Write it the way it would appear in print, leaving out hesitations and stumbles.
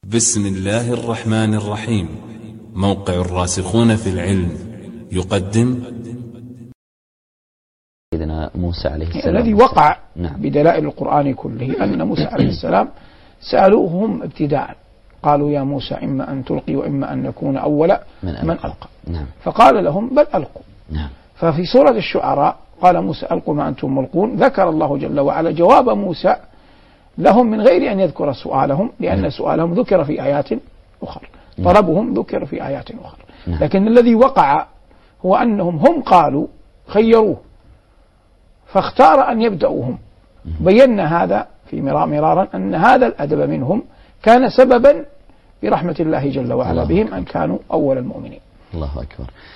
بسم الله الرحمن الرحيم. موقع الراسخون في العلم يقدم سيدنا موسى عليه السلام الذي وقع بدلائل القرآن كله أن موسى عليه السلام سألوهم ابتداء، قالوا يا موسى إما أن تلقي وإما أن نكون أول من ألقى. فقال لهم بل ألقوا. ففي سورة الشعراء قال موسى ألقوا ما أنتم ملقون. ذكر الله جل وعلا جواب موسى لهم من غير أن يذكر سؤالهم، لأن سؤالهم ذكر في آيات أخرى، طلبهم ذكر في آيات أخرى. لكن الذي وقع هو أنهم هم قالوا خيروه فاختار أن يبدأوا هم. بينا هذا في مرارا أن هذا الأدب منهم كان سببا برحمة الله جل وعلا بهم أن كانوا أول المؤمنين. الله أكبر.